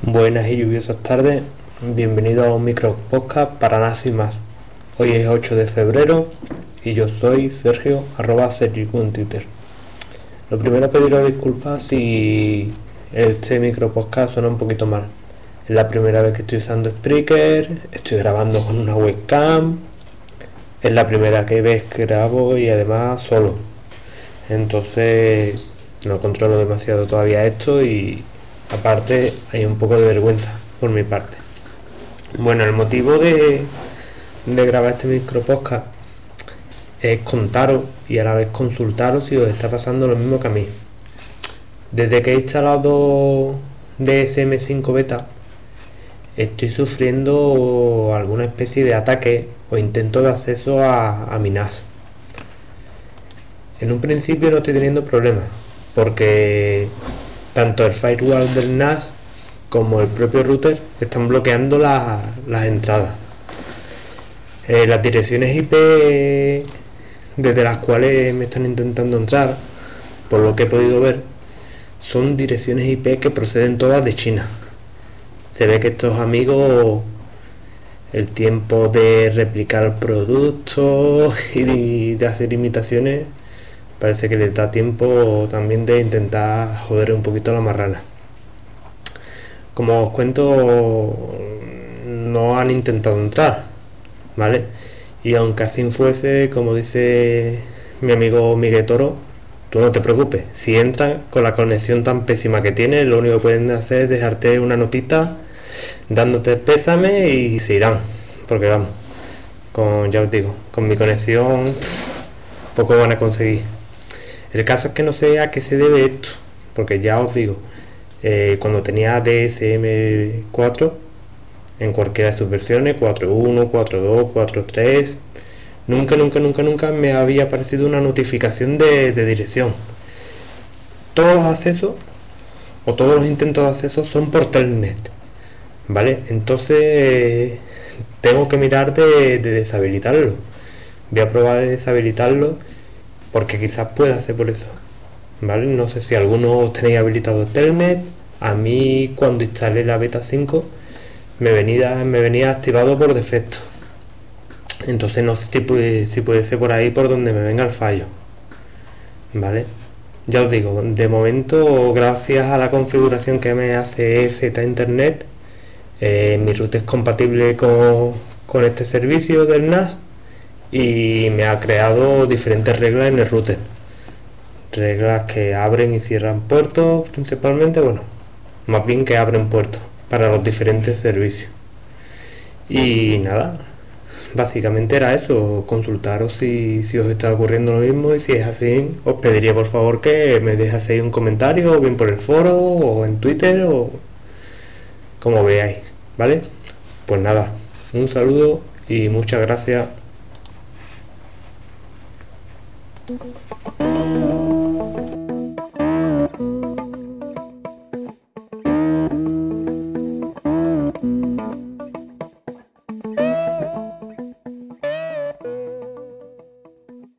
Buenas y lluviosas tardes, bienvenido a un micro podcast para NAS y más. Hoy es 8 de febrero y yo soy Sergio, @Sergicu en Twitter. Lo primero, pediros disculpas si este micro podcast suena un poquito mal. Es la primera vez que estoy usando Spreaker, estoy grabando con una webcam, es la primera vez que grabo y además solo. Entonces no controlo demasiado todavía esto y aparte hay un poco de vergüenza por mi parte. Bueno, el motivo de grabar este micro podcast es contaros y a la vez consultaros si os está pasando lo mismo que a mí. Desde que he instalado DSM5 Beta estoy sufriendo alguna especie de ataque o intento de acceso a mi NAS. En un principio no estoy teniendo problemas porque tanto el firewall del NAS como el propio router están bloqueando las entradas. Las direcciones IP desde las cuales me están intentando entrar, por lo que he podido ver, son direcciones IP que proceden todas de China. Se ve que estos amigos, el tiempo de replicar productos y de hacer imitaciones, parece que les da tiempo también de intentar joder un poquito la marrana. Como os cuento, no han intentado entrar, ¿vale? Y aunque así fuese, como dice mi amigo Miguel Toro, tú no te preocupes, si entran con la conexión tan pésima que tienen, lo único que pueden hacer es dejarte una notita dándote pésame y se irán, porque vamos, ya os digo, con mi conexión poco van a conseguir. El caso es que no sé a qué se debe esto, porque ya os digo, cuando tenía DSM4 en cualquiera de sus versiones, 4.1, 4.2, 4.3, nunca me había aparecido una notificación de dirección. Todos los accesos o todos los intentos de acceso son por telnet, ¿vale? Entonces tengo que mirar de deshabilitarlo. Voy a probar de deshabilitarlo porque quizás pueda ser por eso, ¿vale? No sé si algunos tenéis habilitado telnet. A mí cuando instalé la beta 5 me venía activado por defecto, entonces no sé si puede ser por ahí por donde me venga el fallo, ¿vale? Ya os digo, de momento, gracias a la configuración que me hace Z Internet, mi root es compatible con este servicio del NAS y me ha creado diferentes reglas en el router, reglas que abren y cierran puertos principalmente, bueno, más bien que abren puertos para los diferentes servicios. Y nada, básicamente era eso, consultaros si os está ocurriendo lo mismo, y si es así os pediría por favor que me dejaseis un comentario, o bien por el foro o en Twitter o como veáis, ¿vale? Pues nada, un saludo y muchas gracias.